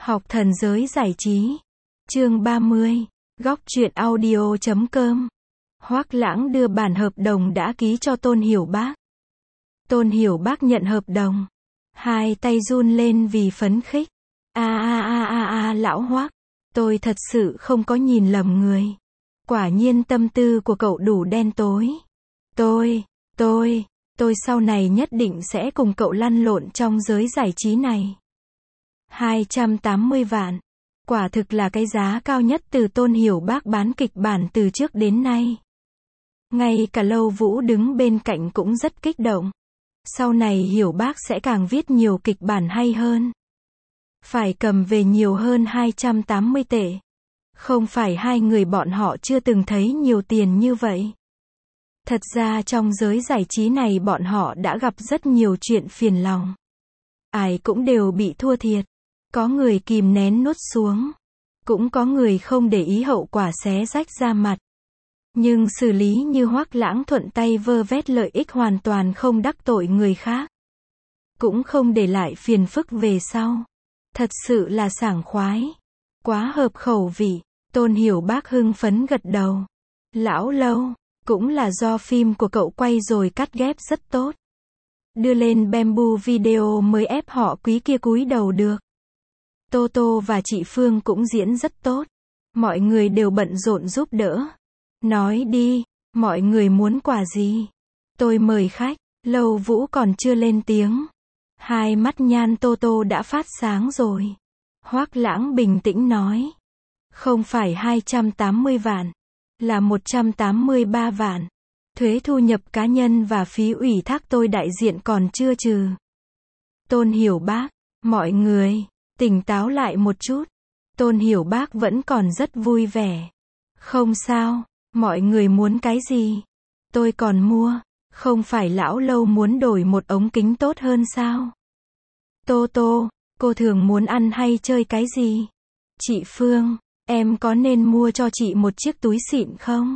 Học thần giới giải trí. Chương 30. Góc truyện audio.com. Hoắc Lãng đưa bản hợp đồng đã ký cho Tôn Hiểu Bác. Tôn Hiểu Bác nhận hợp đồng. Hai tay run lên vì phấn khích. Lão Hoắc. Tôi thật sự không có nhìn lầm người. Quả nhiên tâm tư của cậu đủ đen tối. Tôi sau này nhất định sẽ cùng cậu lăn lộn trong giới giải trí này. 280 vạn. Quả thực là cái giá cao nhất từ Tôn Hiểu Bác bán kịch bản từ trước đến nay. Ngay cả Lâu Vũ đứng bên cạnh cũng rất kích động. Sau này Hiểu Bác sẽ càng viết nhiều kịch bản hay hơn. Phải cầm về nhiều hơn 280 tệ. Không phải hai người bọn họ chưa từng thấy nhiều tiền như vậy. Thật ra trong giới giải trí này bọn họ đã gặp rất nhiều chuyện phiền lòng. Ai cũng đều bị thua thiệt. Có người kìm nén nuốt xuống. Cũng có người không để ý hậu quả xé rách da mặt. Nhưng xử lý như Hoắc Lãng thuận tay vơ vét lợi ích hoàn toàn không đắc tội người khác. Cũng không để lại phiền phức về sau. Thật sự là sảng khoái. Quá hợp khẩu vị. Tôn Hiểu Bác hưng phấn gật đầu. Lão Lâu, cũng là do phim của cậu quay rồi cắt ghép rất tốt. Đưa lên Bamboo Video mới ép họ quý kia cúi đầu được. Tô Tô và chị Phương cũng diễn rất tốt. Mọi người đều bận rộn giúp đỡ. Nói đi, mọi người muốn quà gì? Tôi mời khách. Lâu Vũ còn chưa lên tiếng. Hai mắt nhan Tô Tô đã phát sáng rồi. Hoắc Lãng bình tĩnh nói. Không phải 280 vạn. Là 183 vạn. Thuế thu nhập cá nhân và phí ủy thác tôi đại diện còn chưa trừ. Tôn Hiểu Bác, mọi người, tỉnh táo lại một chút. Tôn Hiểu Bác vẫn còn rất vui vẻ. Không sao, mọi người muốn cái gì? Tôi còn mua. Không phải lão Lâu muốn đổi một ống kính tốt hơn sao? Tô Tô, cô thường muốn ăn hay chơi cái gì? Chị Phương, em có nên mua cho chị một chiếc túi xịn không?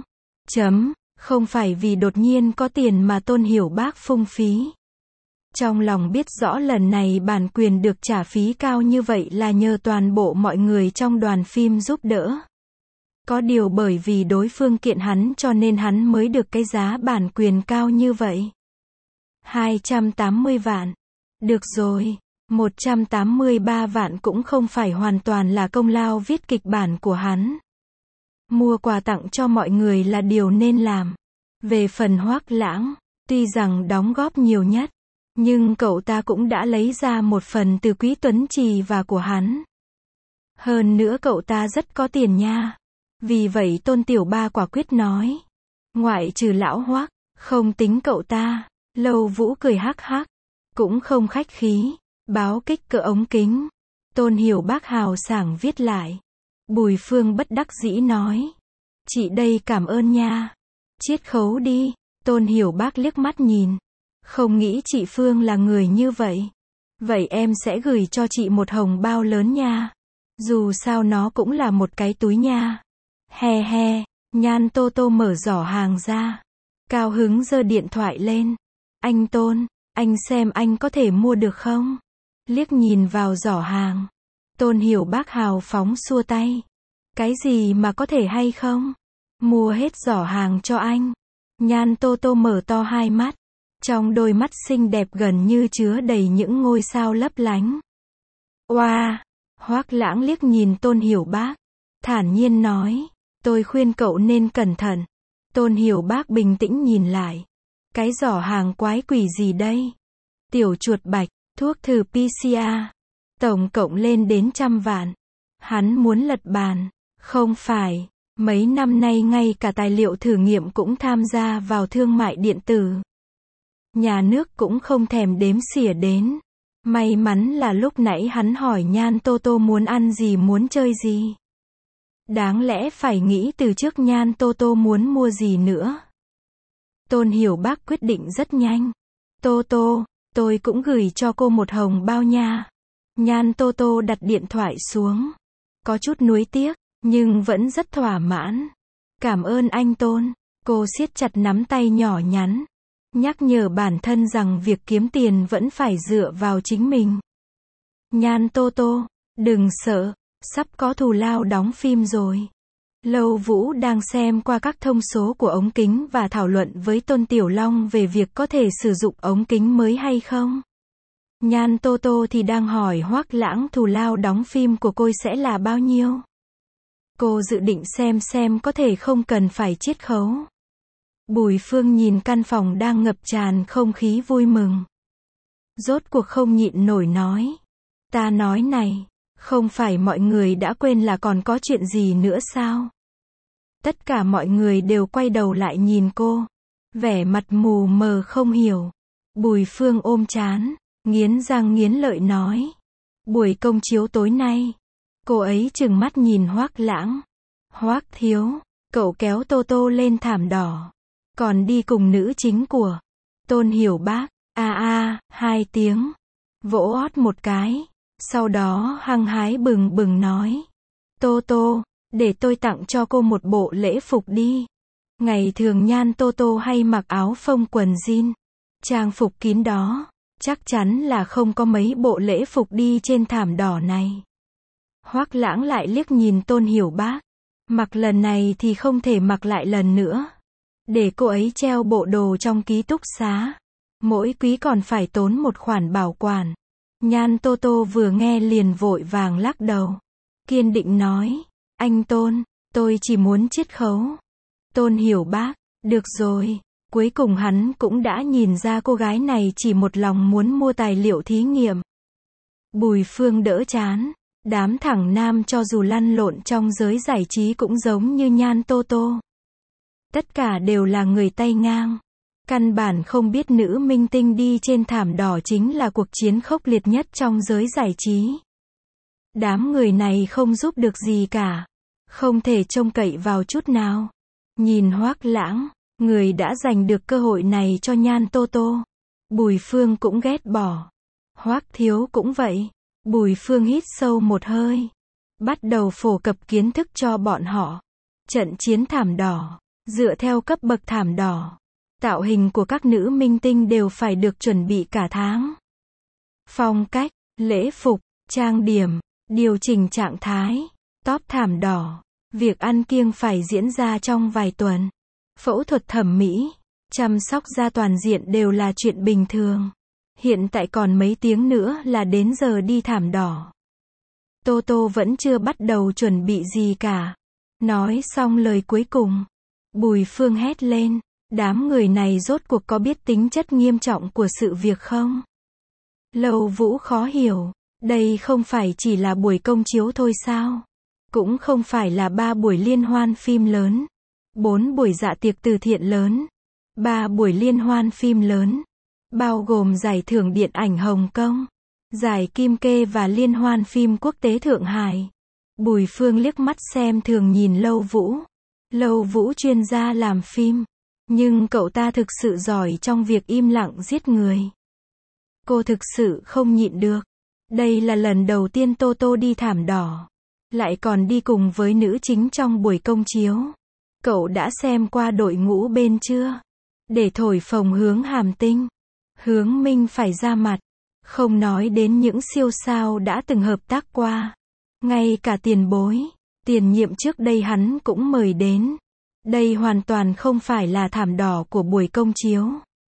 Không phải vì đột nhiên có tiền mà Tôn Hiểu Bác phung phí. Trong lòng biết rõ lần này bản quyền được trả phí cao như vậy là nhờ toàn bộ mọi người trong đoàn phim giúp đỡ. Có điều bởi vì đối phương kiện hắn cho nên hắn mới được cái giá bản quyền cao như vậy. 280 vạn. Được rồi, 183 vạn cũng không phải hoàn toàn là công lao viết kịch bản của hắn. Mua quà tặng cho mọi người là điều nên làm. Về phần Hoắc Lãng, tuy rằng đóng góp nhiều nhất, nhưng cậu ta cũng đã lấy ra một phần từ Quý Tuấn Trì và của hắn. Hơn nữa cậu ta rất có tiền nha. Vì vậy Tôn Tiểu Ba quả quyết nói. Ngoại trừ lão Hoắc, không tính cậu ta. Lâu Vũ cười hắc hắc. Cũng không khách khí. Báo kích cỡ ống kính. Tôn Hiểu Bác hào sảng viết lại. Bùi Phương bất đắc dĩ nói. Chị đây cảm ơn nha. Chiết khấu đi. Tôn Hiểu Bác liếc mắt nhìn. Không nghĩ chị Phương là người như vậy. Vậy em sẽ gửi cho chị một hồng bao lớn nha. Dù sao nó cũng là một cái túi nha. He he, nhan Tô Tô mở giỏ hàng ra. Cao hứng giơ điện thoại lên. Anh Tôn, anh xem anh có thể mua được không? Liếc nhìn vào giỏ hàng. Tôn Hiểu Bác hào phóng xua tay. Cái gì mà có thể hay không? Mua hết giỏ hàng cho anh. Nhan Tô Tô mở to hai mắt. Trong đôi mắt xinh đẹp gần như chứa đầy những ngôi sao lấp lánh. Oa! Hoắc Lãng liếc nhìn Tôn Hiểu Bác. Thản nhiên nói. Tôi khuyên cậu nên cẩn thận. Tôn Hiểu Bác bình tĩnh nhìn lại. Cái giỏ hàng quái quỷ gì đây? Tiểu chuột bạch, thuốc thử PCR. Tổng cộng lên đến 100 vạn. Hắn muốn lật bàn. Không phải. Mấy năm nay ngay cả tài liệu thử nghiệm cũng tham gia vào thương mại điện tử. Nhà nước cũng không thèm đếm xỉa đến. May mắn là lúc nãy hắn hỏi nhan Tô Tô muốn ăn gì muốn chơi gì. Đáng lẽ phải nghĩ từ trước nhan Tô Tô muốn mua gì nữa. Tôn Hiểu Bác quyết định rất nhanh. Tô Tô, tôi cũng gửi cho cô một hồng bao nha. Nhan Tô Tô đặt điện thoại xuống. Có chút nuối tiếc, nhưng vẫn rất thỏa mãn. Cảm ơn anh Tôn. Cô siết chặt nắm tay nhỏ nhắn. Nhắc nhở bản thân rằng việc kiếm tiền vẫn phải dựa vào chính mình. Nhan Tô Tô, Đừng sợ, sắp có thù lao đóng phim rồi. Lâu Vũ đang xem qua các thông số của ống kính và thảo luận với Tôn Tiểu Long về việc có thể sử dụng ống kính mới hay không. Nhan Tô Tô thì đang hỏi Hoắc Lãng thù lao đóng phim của cô sẽ là bao nhiêu. Cô dự định xem có thể không cần phải chiết khấu. Bùi Phương nhìn căn phòng đang ngập tràn không khí vui mừng. Rốt cuộc không nhịn nổi nói. Ta nói này, không phải mọi người đã quên là còn có chuyện gì nữa sao? Tất cả mọi người đều quay đầu lại nhìn cô. Vẻ mặt mù mờ không hiểu. Bùi Phương ôm trán, nghiến răng nghiến lợi nói. Buổi công chiếu tối nay. Cô ấy trừng mắt nhìn Hoắc Lãng. Hoắc thiếu, cậu kéo Tô Tô lên thảm đỏ. Còn đi cùng nữ chính của Tôn Hiểu Bác. Hai tiếng. Vỗ ót một cái. Sau đó hăng hái bừng bừng nói. Tô Tô, để tôi tặng cho cô một bộ lễ phục đi. Ngày thường Nhan Tô Tô hay mặc áo phông quần jean. Trang phục kín đó. Chắc chắn là không có mấy bộ lễ phục đi trên thảm đỏ này. Hoắc Lãng lại liếc nhìn Tôn Hiểu Bác. Mặc lần này thì không thể mặc lại lần nữa. Để cô ấy treo bộ đồ trong ký túc xá. Mỗi quý còn phải tốn một khoản bảo quản. Nhan Tô Tô vừa nghe liền vội vàng lắc đầu. Kiên định nói. Anh Tôn, tôi chỉ muốn chiết khấu. Tôn Hiểu Bác, được rồi. Cuối cùng hắn cũng đã nhìn ra cô gái này chỉ một lòng muốn mua tài liệu thí nghiệm. Bùi Phương đỡ chán. Đám thẳng nam cho dù lăn lộn trong giới giải trí cũng giống như Nhan Tô Tô. Tất cả đều là người tay ngang. Căn bản không biết nữ minh tinh đi trên thảm đỏ chính là cuộc chiến khốc liệt nhất trong giới giải trí. Đám người này không giúp được gì cả. Không thể trông cậy vào chút nào. Nhìn Hoắc Lãng, người đã giành được cơ hội này cho Nhan Tô Tô. Bùi Phương cũng ghét bỏ. Hoắc thiếu cũng vậy. Bùi Phương hít sâu một hơi. Bắt đầu phổ cập kiến thức cho bọn họ. Trận chiến thảm đỏ. Dựa theo cấp bậc thảm đỏ. Tạo hình của các nữ minh tinh đều phải được chuẩn bị cả tháng. Phong cách, lễ phục, trang điểm, điều chỉnh trạng thái. Top thảm đỏ. Việc ăn kiêng phải diễn ra trong vài tuần. Phẫu thuật thẩm mỹ, chăm sóc da toàn diện đều là chuyện bình thường. Hiện tại còn mấy tiếng nữa là đến giờ đi thảm đỏ. Tô Tô vẫn chưa bắt đầu chuẩn bị gì cả. Nói xong lời cuối cùng. Bùi Phương hét lên. Đám người này rốt cuộc có biết tính chất nghiêm trọng của sự việc không? Lâu Vũ khó hiểu. Đây không phải chỉ là buổi công chiếu thôi sao? Cũng không phải là 3 buổi liên hoan phim lớn. 4 buổi dạ tiệc từ thiện lớn. 3 buổi liên hoan phim lớn. Bao gồm giải thưởng điện ảnh Hồng Kông, giải Kim Kê và liên hoan phim quốc tế Thượng Hải. Bùi Phương liếc mắt xem thường nhìn Lâu Vũ. Lâu Vũ chuyên gia làm phim. Nhưng cậu ta thực sự giỏi trong việc im lặng giết người. Cô thực sự không nhịn được. Đây là lần đầu tiên Tô Tô đi thảm đỏ. Lại còn đi cùng với nữ chính trong buổi công chiếu. Cậu đã xem qua đội ngũ bên chưa? Để thổi phồng Hướng Hàm Tinh. Hướng Minh phải ra mặt. Không nói đến những siêu sao đã từng hợp tác qua. Ngay cả tiền bối, tiền nhiệm trước đây hắn cũng mời đến. Đây hoàn toàn không phải là thảm đỏ của buổi công chiếu.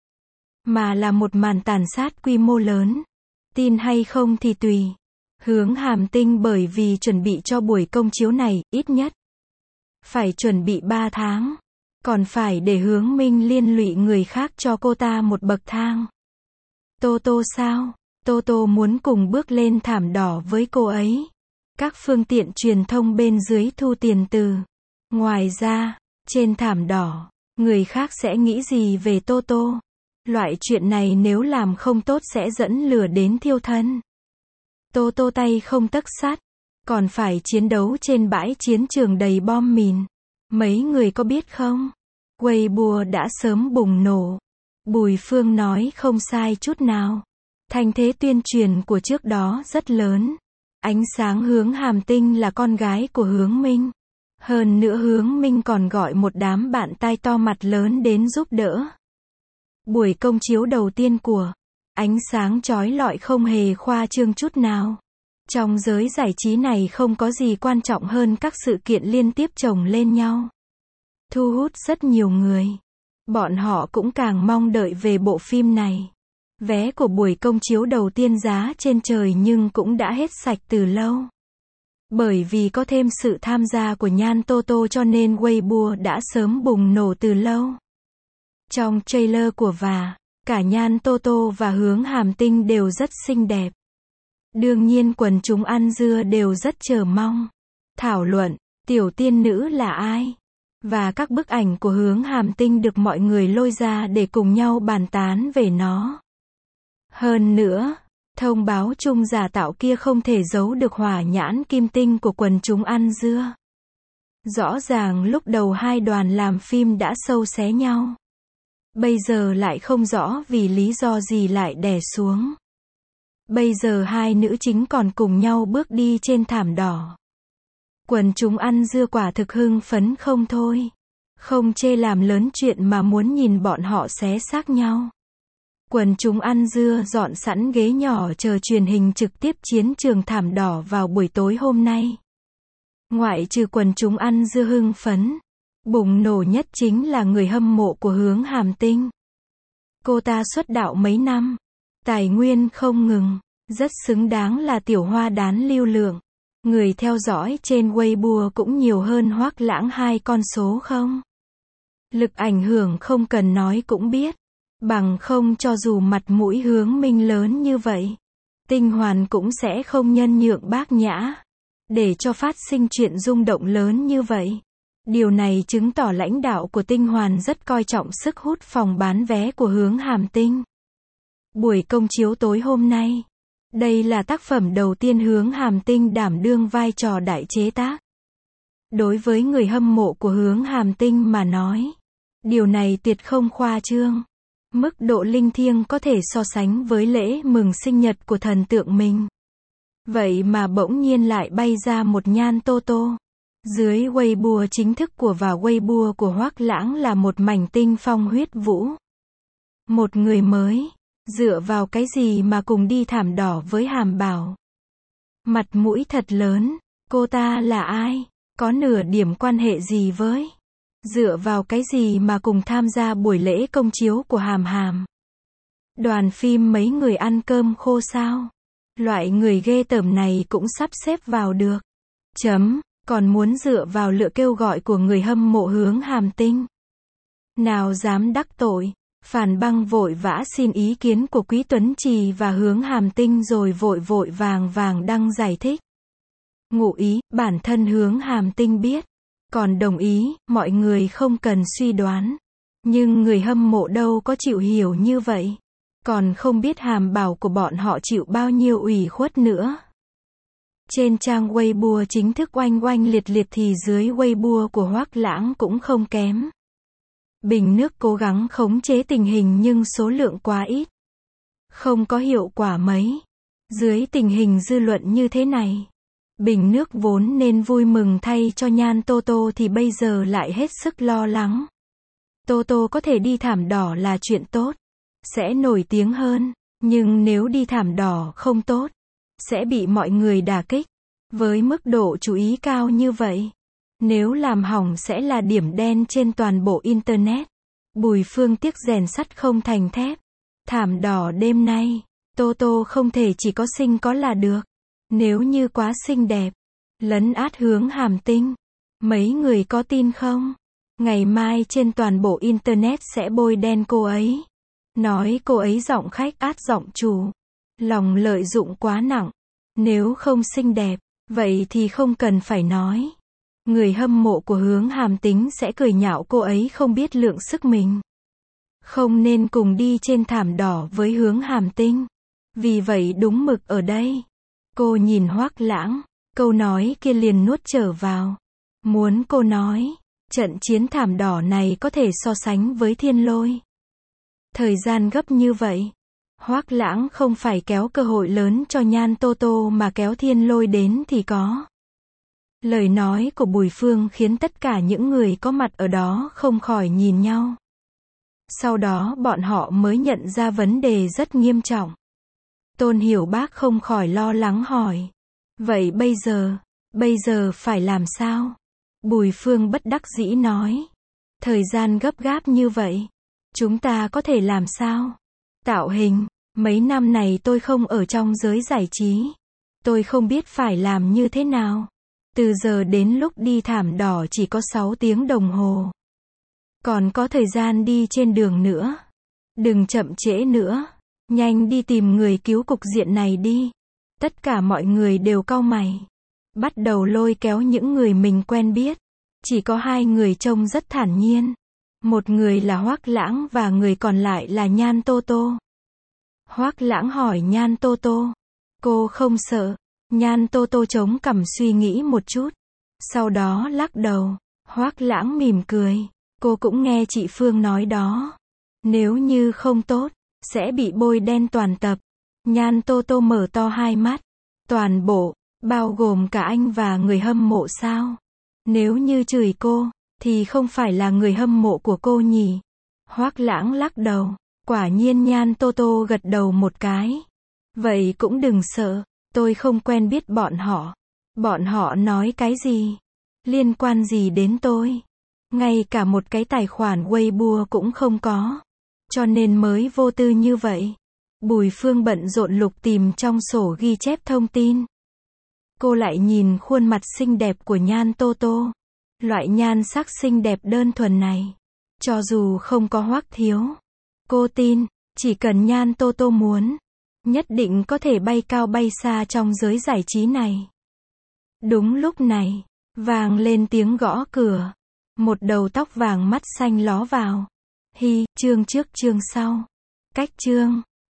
Mà là một màn tàn sát quy mô lớn. Tin hay không thì tùy. Hướng Hàm Tinh bởi vì chuẩn bị cho buổi công chiếu này, ít nhất phải chuẩn bị 3 tháng. Còn phải để Hướng Minh liên lụy người khác cho cô ta một bậc thang. Tô Tô sao? Tô Tô muốn cùng bước lên thảm đỏ với cô ấy. Các phương tiện truyền thông bên dưới thu tiền từ. Ngoài ra, trên thảm đỏ, người khác sẽ nghĩ gì về Tô Tô? Loại chuyện này nếu làm không tốt sẽ dẫn lửa đến thiêu thân. Tô Tô tay không tấc sắt, còn phải chiến đấu trên bãi chiến trường đầy bom mìn. Mấy người có biết không? Weibo đã sớm bùng nổ. Bùi Phương nói không sai chút nào. Thanh thế tuyên truyền của trước đó rất lớn. Ánh sáng Hướng Hàm Tinh là con gái của Hướng Minh. Hơn nữa Hướng Minh còn gọi một đám bạn tai to mặt lớn đến giúp đỡ. Buổi công chiếu đầu tiên của Ánh Sáng chói lọi không hề khoa trương chút nào. Trong giới giải trí này không có gì quan trọng hơn các sự kiện liên tiếp chồng lên nhau. Thu hút rất nhiều người. Bọn họ cũng càng mong đợi về bộ phim này. Vé của buổi công chiếu đầu tiên giá trên trời nhưng cũng đã hết sạch từ lâu. Bởi vì có thêm sự tham gia của Nhan Toto cho nên Weibo đã sớm bùng nổ từ lâu. Trong trailer của cả Nhan Toto và Hướng Hàm Tinh đều rất xinh đẹp. Đương nhiên quần chúng ăn dưa đều rất chờ mong. Thảo luận, tiểu tiên nữ là ai? Và các bức ảnh của Hướng Hàm Tinh được mọi người lôi ra để cùng nhau bàn tán về nó. Hơn nữa, thông báo chung giả tạo kia không thể giấu được hỏa nhãn kim tinh của quần chúng ăn dưa. Rõ ràng lúc đầu hai đoàn làm phim đã sâu xé nhau. Bây giờ lại không rõ vì lý do gì lại đè xuống. Bây giờ hai nữ chính còn cùng nhau bước đi trên thảm đỏ. Quần chúng ăn dưa quả thực hưng phấn không thôi. Không chê làm lớn chuyện mà muốn nhìn bọn họ xé xác nhau. Quần chúng ăn dưa dọn sẵn ghế nhỏ chờ truyền hình trực tiếp chiến trường thảm đỏ vào buổi tối hôm nay. Ngoại trừ quần chúng ăn dưa hưng phấn, bùng nổ nhất chính là người hâm mộ của Hướng Hàm Tinh. Cô ta xuất đạo mấy năm, tài nguyên không ngừng, rất xứng đáng là tiểu hoa đán lưu lượng. Người theo dõi trên Weibo cũng nhiều hơn Hoác Lãng 2 con số không. Lực ảnh hưởng không cần nói cũng biết. Bằng không cho dù mặt mũi Hướng Minh lớn như vậy, Tinh Hoàn cũng sẽ không nhân nhượng bác nhã. Để cho phát sinh chuyện rung động lớn như vậy. Điều này chứng tỏ lãnh đạo của Tinh Hoàn rất coi trọng sức hút phòng bán vé của Hướng Hàm Tinh. Buổi công chiếu tối hôm nay. Đây là tác phẩm đầu tiên Hướng Hàm Tinh đảm đương vai trò đại chế tác. Đối với người hâm mộ của Hướng Hàm Tinh mà nói, điều này tuyệt không khoa trương. Mức độ linh thiêng có thể so sánh với lễ mừng sinh nhật của thần tượng mình. Vậy mà bỗng nhiên lại bay ra một Nhan Toto. Dưới Weibo chính thức của và Weibo của Hoác Lãng là một mảnh tinh phong huyết vũ. Một người mới. Dựa vào cái gì mà cùng đi thảm đỏ với Hàm Bảo? Mặt mũi thật lớn. Cô ta là ai? Có nửa điểm quan hệ gì với? Dựa vào cái gì mà cùng tham gia buổi lễ công chiếu của Hàm Hàm? Đoàn phim mấy người ăn cơm khô sao? Loại người ghê tởm này cũng sắp xếp vào được. Còn muốn dựa vào lựa kêu gọi của người hâm mộ Hướng Hàm Tinh. Nào dám đắc tội. Phản Băng vội vã xin ý kiến của Quý Tuấn Trì và Hướng Hàm Tinh rồi vội vàng đăng giải thích. Ngụ ý, bản thân Hướng Hàm Tinh biết. Còn đồng ý, mọi người không cần suy đoán. Nhưng người hâm mộ đâu có chịu hiểu như vậy. Còn không biết Hàm Bảo của bọn họ chịu bao nhiêu ủy khuất nữa. Trên trang Weibo chính thức oanh oanh liệt liệt thì dưới Weibo của Hoác Lãng cũng không kém. Bình nước cố gắng khống chế tình hình nhưng số lượng quá ít. Không có hiệu quả mấy. Dưới tình hình dư luận như thế này, Bình nước vốn nên vui mừng thay cho Nhan Toto thì bây giờ lại hết sức lo lắng. Toto có thể đi thảm đỏ là chuyện tốt, sẽ nổi tiếng hơn, nhưng nếu đi thảm đỏ không tốt, sẽ bị mọi người đả kích. Với mức độ chú ý cao như vậy, nếu làm hỏng sẽ là điểm đen trên toàn bộ Internet. Bùi Phương tiếc rèn sắt không thành thép. Thảm đỏ đêm nay, Toto không thể chỉ có xinh có là được. Nếu như quá xinh đẹp, lấn át Hướng Hàm Tinh, mấy người có tin không? Ngày mai trên toàn bộ Internet sẽ bôi đen cô ấy. Nói cô ấy giọng khách át giọng chủ. Lòng lợi dụng quá nặng. Nếu không xinh đẹp, vậy thì không cần phải nói. Người hâm mộ của Hướng Hàm Tinh sẽ cười nhạo cô ấy không biết lượng sức mình. Không nên cùng đi trên thảm đỏ với Hướng Hàm Tinh. Vì vậy đúng mực ở đây. Cô nhìn Hoác Lãng, câu nói kia liền nuốt trở vào. Muốn cô nói, trận chiến thảm đỏ này có thể so sánh với Thiên Lôi. Thời gian gấp như vậy, Hoác Lãng không phải kéo cơ hội lớn cho Nhan Toto mà kéo Thiên Lôi đến thì có. Lời nói của Bùi Phương khiến tất cả những người có mặt ở đó không khỏi nhìn nhau. Sau đó bọn họ mới nhận ra vấn đề rất nghiêm trọng. Tôn Hiểu Bác không khỏi lo lắng hỏi. Vậy bây giờ phải làm sao? Bùi Phương bất đắc dĩ nói. Thời gian gấp gáp như vậy, chúng ta có thể làm sao? Tạo hình, mấy năm này tôi không ở trong giới giải trí. Tôi không biết phải làm như thế nào. Từ giờ đến lúc đi thảm đỏ chỉ có 6 tiếng đồng hồ. Còn có thời gian đi trên đường nữa. Đừng chậm trễ nữa. Nhanh đi tìm người cứu cục diện này đi. Tất cả mọi người đều cau mày. Bắt đầu lôi kéo những người mình quen biết. Chỉ có 2 người trông rất thản nhiên. Một người là Hoắc Lãng và người còn lại là Nhan Tô Tô. Hoắc Lãng hỏi Nhan Tô Tô. Cô không sợ? Nhan Tô Tô chống cằm suy nghĩ một chút. Sau đó lắc đầu. Hoắc Lãng mỉm cười. Cô cũng nghe chị Phương nói đó. Nếu như không tốt, sẽ bị bôi đen toàn tập. Nhan Tô Tô mở to hai mắt. Toàn bộ, bao gồm cả anh và người hâm mộ sao? Nếu như chửi cô, thì không phải là người hâm mộ của cô nhỉ? Hoắc Lãng lắc đầu. Quả nhiên Nhan Tô Tô gật đầu một cái. Vậy cũng đừng sợ, tôi không quen biết bọn họ. Bọn họ nói cái gì? Liên quan gì đến tôi? Ngay cả một cái tài khoản Weibo cũng không có. Cho nên mới vô tư như vậy. Bùi Phương bận rộn lục tìm trong sổ ghi chép thông tin. Cô lại nhìn khuôn mặt xinh đẹp của Nhan Tô Tô. Loại nhan sắc xinh đẹp đơn thuần này. Cho dù không có Hoắc Thiếu. Cô tin, chỉ cần Nhan Tô Tô muốn, nhất định có thể bay cao bay xa trong giới giải trí này. Đúng lúc này, vang lên tiếng gõ cửa. Một đầu tóc vàng mắt xanh ló vào. Hi, chương trước chương sau. Cách chương.